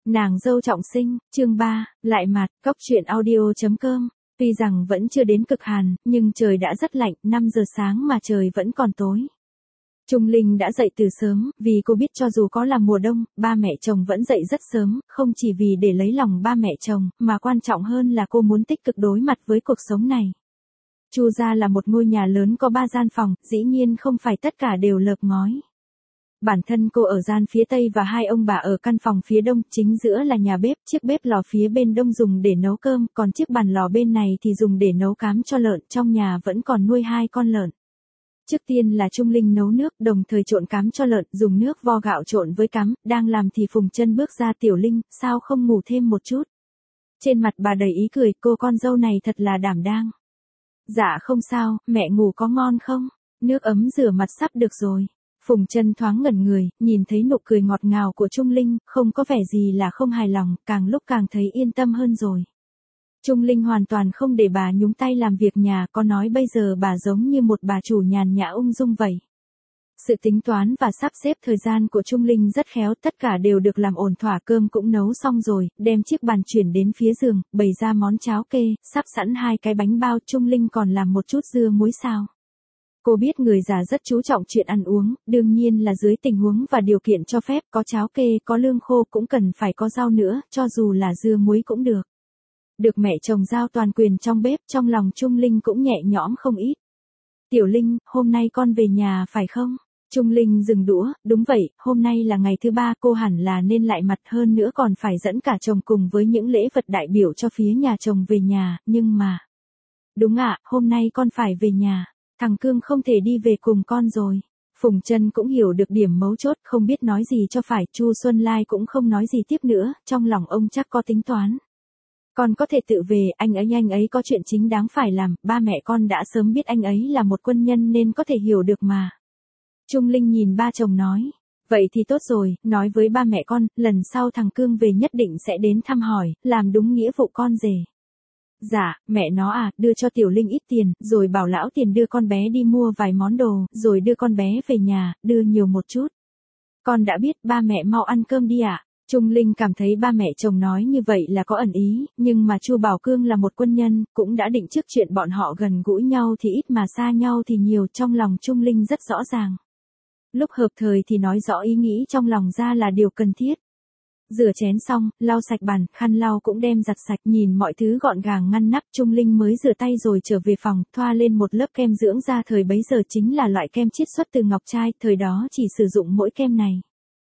Nàng dâu trọng sinh, chương 3, lại mặt, cóc truyện audio.com. Tuy rằng vẫn chưa đến cực hàn, nhưng trời đã rất lạnh, 5 giờ sáng mà trời vẫn còn tối. Trung Linh đã dậy từ sớm, vì cô biết cho dù có là mùa đông, ba mẹ chồng vẫn dậy rất sớm, không chỉ vì để lấy lòng ba mẹ chồng, mà quan trọng hơn là cô muốn tích cực đối mặt với cuộc sống này. Chu gia là một ngôi nhà lớn có 3 gian phòng, dĩ nhiên không phải tất cả đều lợp ngói. Bản thân cô ở gian phía tây và hai ông bà ở căn phòng phía đông, chính giữa là nhà bếp, chiếc bếp lò phía bên đông dùng để nấu cơm, còn chiếc bàn lò bên này thì dùng để nấu cám cho lợn, trong nhà vẫn còn nuôi 2 con lợn. Trước tiên là Trung Linh nấu nước, đồng thời trộn cám cho lợn, dùng nước vo gạo trộn với cám, đang làm thì Phùng Chân bước ra. Tiểu Linh, sao không ngủ thêm một chút? Trên mặt bà đầy ý cười, cô con dâu này thật là đảm đang. Dạ không sao, mẹ ngủ có ngon không? Nước ấm rửa mặt sắp được rồi. Phùng Chân thoáng ngẩn người, nhìn thấy nụ cười ngọt ngào của Trung Linh, không có vẻ gì là không hài lòng, càng lúc càng thấy yên tâm hơn rồi. Trung Linh hoàn toàn không để bà nhúng tay làm việc nhà, có nói bây giờ bà giống như một bà chủ nhàn nhã ung dung vậy. Sự tính toán và sắp xếp thời gian của Trung Linh rất khéo, tất cả đều được làm ổn thỏa, cơm cũng nấu xong rồi, đem chiếc bàn chuyển đến phía giường, bày ra món cháo kê, sắp sẵn 2 cái bánh bao, Trung Linh còn làm một chút dưa muối xào. Cô biết người già rất chú trọng chuyện ăn uống, đương nhiên là dưới tình huống và điều kiện cho phép, có cháo kê, có lương khô cũng cần phải có rau nữa, cho dù là dưa muối cũng được. Được mẹ chồng giao toàn quyền trong bếp, trong lòng Trung Linh cũng nhẹ nhõm không ít. Tiểu Linh, hôm nay con về nhà phải không? Trung Linh dừng đũa, đúng vậy, hôm nay là ngày thứ 3, cô hẳn là nên lại mặt, hơn nữa còn phải dẫn cả chồng cùng với những lễ vật đại biểu cho phía nhà chồng về nhà, nhưng mà... Đúng ạ, hôm nay con phải về nhà. Thằng Cương không thể đi về cùng con rồi. Phùng Chân cũng hiểu được điểm mấu chốt, không biết nói gì cho phải, Chu Xuân Lai cũng không nói gì tiếp nữa, trong lòng ông chắc có tính toán. Con có thể tự về, anh ấy có chuyện chính đáng phải làm, ba mẹ con đã sớm biết anh ấy là một quân nhân nên có thể hiểu được mà. Trung Linh nhìn ba chồng nói, vậy thì tốt rồi, nói với ba mẹ con, lần sau thằng Cương về nhất định sẽ đến thăm hỏi, làm đúng nghĩa vụ con rể. Dạ, mẹ nó à, đưa cho Tiểu Linh ít tiền, rồi bảo lão Tiền đưa con bé đi mua vài món đồ, rồi đưa con bé về nhà, đưa nhiều một chút. Con đã biết, ba mẹ mau ăn cơm đi ạ. Trung Linh cảm thấy ba mẹ chồng nói như vậy là có ẩn ý, nhưng mà Chu Bảo Cương là một quân nhân, cũng đã định trước chuyện bọn họ gần gũi nhau thì ít mà xa nhau thì nhiều, trong lòng Trung Linh rất rõ ràng. Lúc hợp thời thì nói rõ ý nghĩ trong lòng ra là điều cần thiết. Rửa chén xong, lau sạch bàn, khăn lau cũng đem giặt sạch, nhìn mọi thứ gọn gàng ngăn nắp, Trung Linh mới rửa tay rồi trở về phòng, thoa lên một lớp kem dưỡng da, thời bấy giờ chính là loại kem chiết xuất từ ngọc trai, thời đó chỉ sử dụng mỗi kem này.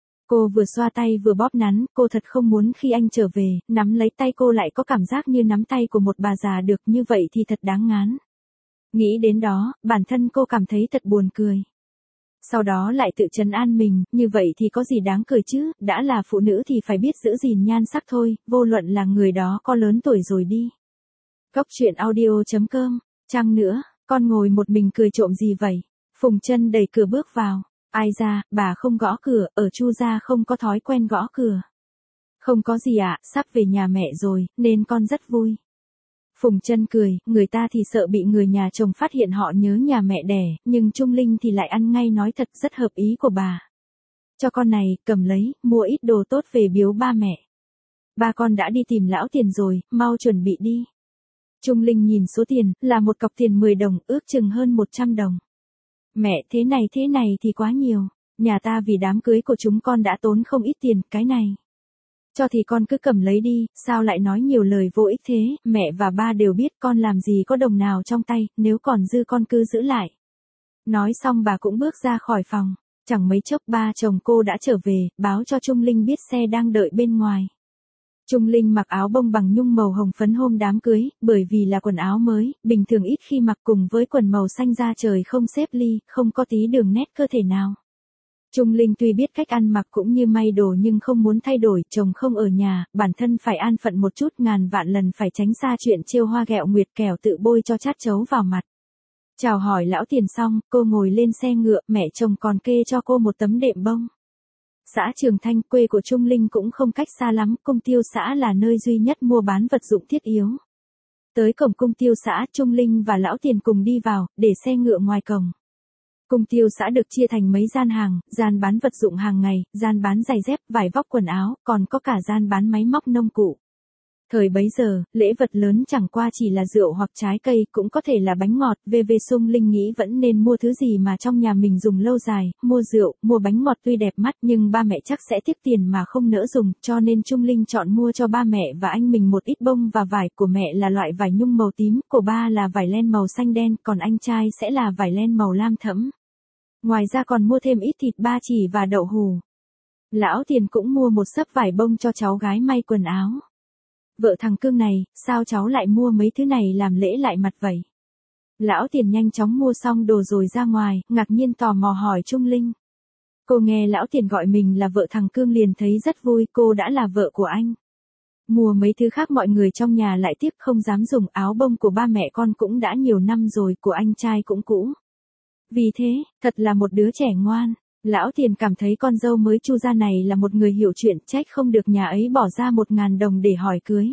Cô vừa xoa tay vừa bóp nắn, cô thật không muốn khi anh trở về, nắm lấy tay cô lại có cảm giác như nắm tay của một bà già được, như vậy thì thật đáng ngán. Nghĩ đến đó, bản thân cô cảm thấy thật buồn cười. Sau đó lại tự trấn an mình, như vậy thì có gì đáng cười chứ, đã là phụ nữ thì phải biết giữ gìn nhan sắc thôi, vô luận là người đó có lớn tuổi rồi đi. Cóc truyện audio.com, chăng nữa, con ngồi một mình cười trộm gì vậy? Phùng Chân đẩy cửa bước vào. Ai ra, bà không gõ cửa, ở Chu gia không có thói quen gõ cửa. Không có gì ạ, sắp về nhà mẹ rồi, nên con rất vui. Phùng Chân cười, người ta thì sợ bị người nhà chồng phát hiện họ nhớ nhà mẹ đẻ, nhưng Trung Linh thì lại ăn ngay nói thật, rất hợp ý của bà. Cho con này, cầm lấy, mua ít đồ tốt về biếu ba mẹ. Ba con đã đi tìm lão Tiền rồi, mau chuẩn bị đi. Trung Linh nhìn số tiền, là một cọc tiền 10 đồng, ước chừng hơn 100 đồng. Mẹ, thế này thì quá nhiều. Nhà ta vì đám cưới của chúng con đã tốn không ít tiền, cái này. Cho thì con cứ cầm lấy đi, sao lại nói nhiều lời vô ích thế, mẹ và ba đều biết con làm gì có đồng nào trong tay, nếu còn dư con cứ giữ lại. Nói xong bà cũng bước ra khỏi phòng, chẳng mấy chốc ba chồng cô đã trở về, báo cho Trung Linh biết xe đang đợi bên ngoài. Trung Linh mặc áo bông bằng nhung màu hồng phấn hôm đám cưới, bởi vì là quần áo mới, bình thường ít khi mặc, cùng với quần màu xanh da trời không xếp ly, không có tí đường nét cơ thể nào. Trung Linh tuy biết cách ăn mặc cũng như may đồ nhưng không muốn thay đổi, chồng không ở nhà, bản thân phải an phận một chút, ngàn vạn lần phải tránh xa chuyện trêu hoa ghẹo nguyệt, kẻo tự bôi cho chát chấu vào mặt. Chào hỏi lão Tiền xong, cô ngồi lên xe ngựa, mẹ chồng còn kê cho cô một tấm đệm bông. Xã Trường Thanh, quê của Trung Linh cũng không cách xa lắm, cung tiêu xã là nơi duy nhất mua bán vật dụng thiết yếu. Tới cổng cung tiêu xã, Trung Linh và lão Tiền cùng đi vào, để xe ngựa ngoài cổng. Cung tiêu xã được chia thành mấy gian hàng, gian bán vật dụng hàng ngày, gian bán giày dép, vải vóc quần áo, còn có cả gian bán máy móc nông cụ. Thời bấy giờ, lễ vật lớn chẳng qua chỉ là rượu hoặc trái cây, cũng có thể là bánh ngọt. VV Sung Linh nghĩ vẫn nên mua thứ gì mà trong nhà mình dùng lâu dài, mua rượu, mua bánh ngọt tuy đẹp mắt nhưng ba mẹ chắc sẽ tiếc tiền mà không nỡ dùng, cho nên Trung Linh chọn mua cho ba mẹ và anh mình một ít bông và vải. Của mẹ là loại vải nhung màu tím, của ba là vải len màu xanh đen, còn anh trai sẽ là vải len màu lam thẫm. Ngoài ra còn mua thêm ít thịt ba chỉ và đậu hù. Lão Tiền cũng mua một xấp vải bông cho cháu gái may quần áo. Vợ thằng Cương này, sao cháu lại mua mấy thứ này làm lễ lại mặt vậy? Lão Tiền nhanh chóng mua xong đồ rồi ra ngoài, ngạc nhiên tò mò hỏi Trung Linh. Cô nghe Lão Tiền gọi mình là vợ thằng Cương liền thấy rất vui, cô đã là vợ của anh. Mua mấy thứ khác mọi người trong nhà lại tiếc không dám dùng, áo bông của ba mẹ con cũng đã nhiều năm rồi, của anh trai cũng cũ. Vì thế, thật là một đứa trẻ ngoan. Lão Tiền cảm thấy con dâu mới chu ra này là một người hiểu chuyện, trách không được nhà ấy bỏ ra 1.000 đồng để hỏi cưới.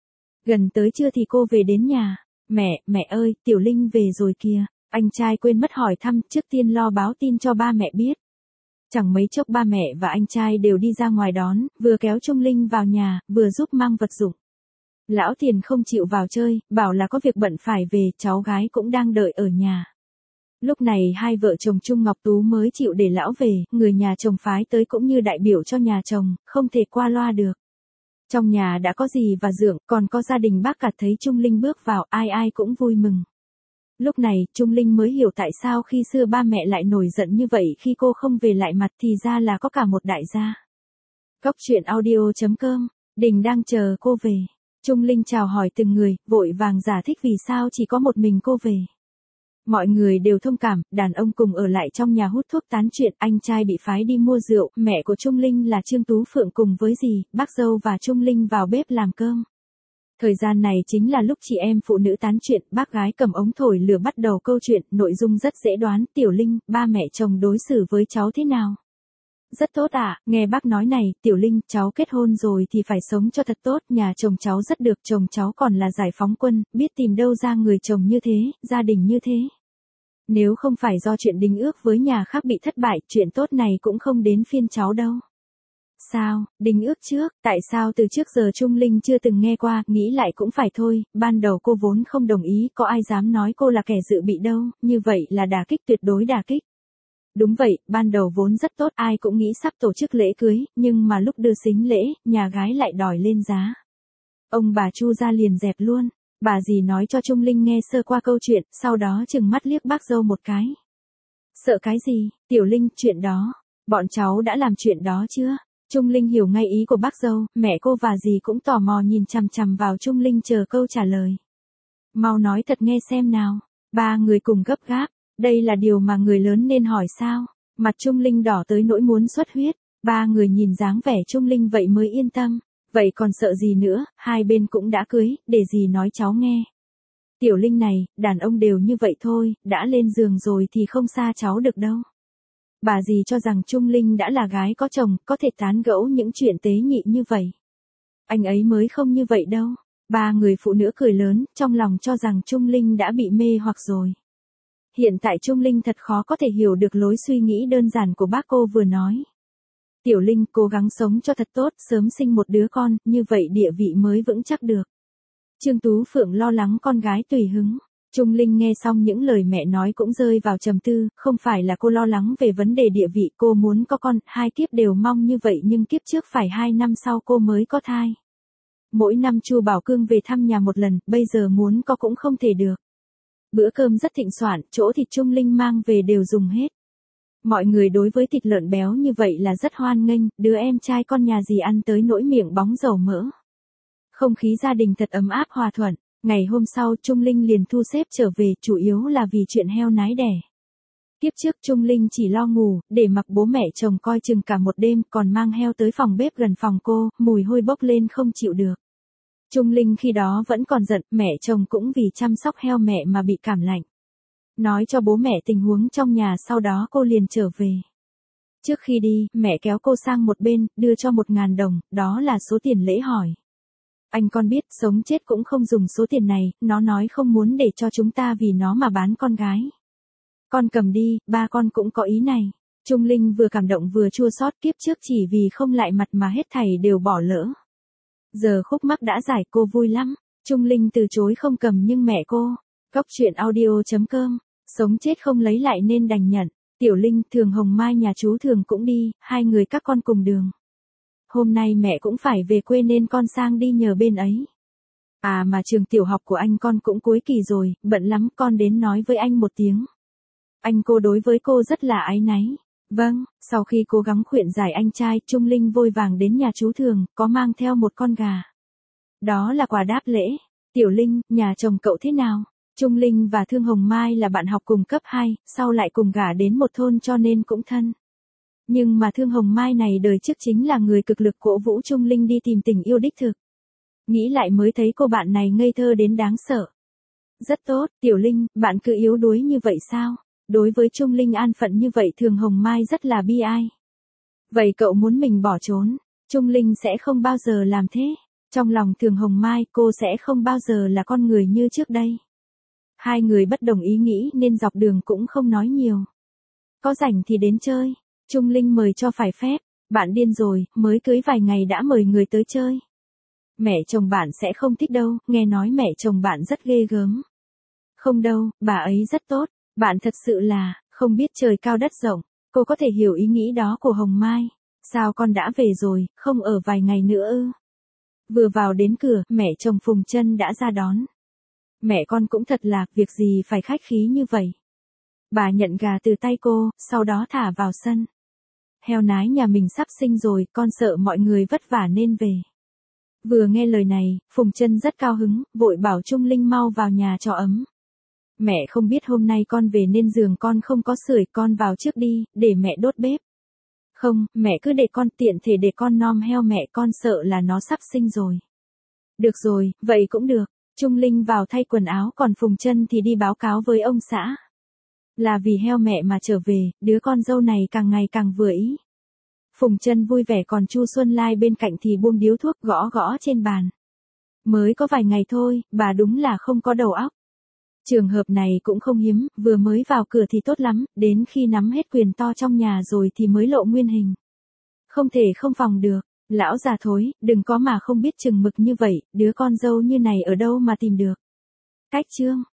Gần tới trưa thì cô về đến nhà. Mẹ ơi, Tiểu Linh về rồi kìa. Anh trai quên mất hỏi thăm, trước tiên lo báo tin cho ba mẹ biết. Chẳng mấy chốc ba mẹ và anh trai đều đi ra ngoài đón, vừa kéo Trung Linh vào nhà, vừa giúp mang vật dụng. Lão Tiền không chịu vào chơi, bảo là có việc bận phải về, cháu gái cũng đang đợi ở nhà. Lúc này hai vợ chồng Trung Ngọc Tú mới chịu để lão về, người nhà chồng phái tới cũng như đại biểu cho nhà chồng, không thể qua loa được. Trong nhà đã có dì và dượng, còn có gia đình bác cả thấy Trung Linh bước vào, ai ai cũng vui mừng. Lúc này, Trung Linh mới hiểu tại sao khi xưa ba mẹ lại nổi giận như vậy khi cô không về lại mặt, thì ra là có cả một đại gia. Cóc truyện audio.com, Đình đang chờ cô về. Trung Linh chào hỏi từng người, vội vàng giải thích vì sao chỉ có một mình cô về. Mọi người đều thông cảm, đàn ông cùng ở lại trong nhà hút thuốc tán chuyện, anh trai bị phái đi mua rượu, mẹ của Trung Linh là Trương Tú Phượng cùng với dì, bác dâu và Trung Linh vào bếp làm cơm. Thời gian này chính là lúc chị em phụ nữ tán chuyện, bác gái cầm ống thổi lửa bắt đầu câu chuyện, nội dung rất dễ đoán. Tiểu Linh, ba mẹ chồng đối xử với cháu thế nào? Rất tốt ạ, nghe bác nói này, Tiểu Linh, cháu kết hôn rồi thì phải sống cho thật tốt, nhà chồng cháu rất được, chồng cháu còn là giải phóng quân, biết tìm đâu ra người chồng như thế, gia đình như thế. Nếu không phải do chuyện đính ước với nhà khác bị thất bại, chuyện tốt này cũng không đến phiên cháu đâu. Sao, đính ước trước, tại sao từ trước giờ Trung Linh chưa từng nghe qua, nghĩ lại cũng phải thôi, ban đầu cô vốn không đồng ý, có ai dám nói cô là kẻ dự bị đâu, như vậy là đả kích, tuyệt đối đả kích. Đúng vậy, ban đầu vốn rất tốt, ai cũng nghĩ sắp tổ chức lễ cưới, nhưng mà lúc đưa sính lễ, nhà gái lại đòi lên giá. Ông bà Chu ra liền dẹp luôn. Bà dì nói cho Trung Linh nghe sơ qua câu chuyện, sau đó chừng mắt liếc bác dâu một cái. Sợ cái gì, Tiểu Linh, chuyện đó, bọn cháu đã làm chuyện đó chưa? Trung Linh hiểu ngay ý của bác dâu, mẹ cô và dì cũng tò mò nhìn chằm chằm vào Trung Linh chờ câu trả lời. Mau nói thật nghe xem nào, ba người cùng gấp gáp, đây là điều mà người lớn nên hỏi sao? Mặt Trung Linh đỏ tới nỗi muốn xuất huyết, ba người nhìn dáng vẻ Trung Linh vậy mới yên tâm. Vậy còn sợ gì nữa, hai bên cũng đã cưới, để dì nói cháu nghe. Tiểu Linh này, đàn ông đều như vậy thôi, đã lên giường rồi thì không xa cháu được đâu. Bà dì cho rằng Trung Linh đã là gái có chồng, có thể tán gẫu những chuyện tế nhị như vậy. Anh ấy mới không như vậy đâu. Ba người phụ nữ cười lớn, trong lòng cho rằng Trung Linh đã bị mê hoặc rồi. Hiện tại Trung Linh thật khó có thể hiểu được lối suy nghĩ đơn giản của bác cô vừa nói. Tiểu Linh, cố gắng sống cho thật tốt, sớm sinh một đứa con, như vậy địa vị mới vững chắc được. Trương Tú Phượng lo lắng con gái tùy hứng. Trung Linh nghe xong những lời mẹ nói cũng rơi vào trầm tư, không phải là cô lo lắng về vấn đề địa vị, cô muốn có con, hai kiếp đều mong như vậy nhưng kiếp trước phải 2 năm sau cô mới có thai. Mỗi năm Chu Bảo Cương về thăm nhà một lần, bây giờ muốn có cũng không thể được. Bữa cơm rất thịnh soạn, chỗ thịt Trung Linh mang về đều dùng hết. Mọi người đối với thịt lợn béo như vậy là rất hoan nghênh, đứa em trai con nhà dì ăn tới nỗi miệng bóng dầu mỡ. Không khí gia đình thật ấm áp hòa thuận. Ngày hôm sau Trung Linh liền thu xếp trở về, chủ yếu là vì chuyện heo nái đẻ. Kiếp trước Trung Linh chỉ lo ngủ, để mặc bố mẹ chồng coi chừng cả một đêm, còn mang heo tới phòng bếp gần phòng cô, mùi hôi bốc lên không chịu được. Trung Linh khi đó vẫn còn giận, mẹ chồng cũng vì chăm sóc heo mẹ mà bị cảm lạnh. Nói cho bố mẹ tình huống trong nhà, sau đó cô liền trở về. Trước khi đi, mẹ kéo cô sang một bên, đưa cho 1.000 đồng, đó là số tiền lễ hỏi. Anh con biết, sống chết cũng không dùng số tiền này, nó nói không muốn để cho chúng ta vì nó mà bán con gái. Con cầm đi, ba con cũng có ý này. Trung Linh vừa cảm động vừa chua xót, kiếp trước chỉ vì không lại mặt mà hết thảy đều bỏ lỡ. Giờ khúc mắc đã giải, cô vui lắm. Trung Linh từ chối không cầm nhưng mẹ cô. Cóc truyện audio.com. Sống chết không lấy lại nên đành nhận. Tiểu Linh, Thường Hồng Mai nhà chú Thường cũng đi, hai người các con cùng đường. Hôm nay mẹ cũng phải về quê nên con sang đi nhờ bên ấy. À mà trường tiểu học của anh con cũng cuối kỳ rồi, bận lắm, con đến nói với anh một tiếng. Anh cô đối với cô rất là áy náy. Vâng, sau khi cố gắng khuyên giải anh trai, Trung Linh vội vàng đến nhà chú Thường, có mang theo một con gà. Đó là quà đáp lễ. Tiểu Linh, nhà chồng cậu thế nào? Trung Linh và Thương Hồng Mai là bạn học cùng cấp 2, sau lại cùng gả đến một thôn cho nên cũng thân. Nhưng mà Thương Hồng Mai này đời trước chính là người cực lực cổ vũ Trung Linh đi tìm tình yêu đích thực. Nghĩ lại mới thấy cô bạn này ngây thơ đến đáng sợ. Rất tốt, Tiểu Linh, bạn cứ yếu đuối như vậy sao? Đối với Trung Linh an phận như vậy Thường Hồng Mai rất là bi ai. Vậy cậu muốn mình bỏ trốn? Trung Linh sẽ không bao giờ làm thế. Trong lòng Thường Hồng Mai cô sẽ không bao giờ là con người như trước đây. Hai người bất đồng ý nghĩ nên dọc đường cũng không nói nhiều. Có rảnh thì đến chơi. Trung Linh mời cho phải phép. Bạn điên rồi, mới cưới vài ngày đã mời người tới chơi. Mẹ chồng bạn sẽ không thích đâu, nghe nói mẹ chồng bạn rất ghê gớm. Không đâu, bà ấy rất tốt. Bạn thật sự là, không biết trời cao đất rộng. Cô có thể hiểu ý nghĩ đó của Hồng Mai. Sao con đã về rồi, không ở vài ngày nữa ư? Vừa vào đến cửa, mẹ chồng Phùng Trân đã ra đón. Mẹ con cũng thật là, việc gì phải khách khí như vậy. Bà nhận gà từ tay cô, sau đó thả vào sân. Heo nái nhà mình sắp sinh rồi, con sợ mọi người vất vả nên về. Vừa nghe lời này, Phùng Trân rất cao hứng, vội bảo Trung Linh mau vào nhà cho ấm. Mẹ không biết hôm nay con về nên giường con không có sưởi, con vào trước đi, để mẹ đốt bếp. Không, mẹ cứ để con, tiện thể để con nom heo, mẹ con sợ là nó sắp sinh rồi. Được rồi, vậy cũng được. Trung Linh vào thay quần áo, còn Phùng Trân thì đi báo cáo với ông xã. Là vì heo mẹ mà trở về, đứa con dâu này càng ngày càng vừa ý. Phùng Trân vui vẻ, còn Chu Xuân Lai bên cạnh thì buông điếu thuốc gõ gõ trên bàn. Mới có vài ngày thôi, bà đúng là không có đầu óc. Trường hợp này cũng không hiếm, vừa mới vào cửa thì tốt lắm, đến khi nắm hết quyền to trong nhà rồi thì mới lộ nguyên hình. Không thể không phòng được. Lão già thối, đừng có mà không biết chừng mực như vậy, đứa con dâu như này ở đâu mà tìm được. Cách chương.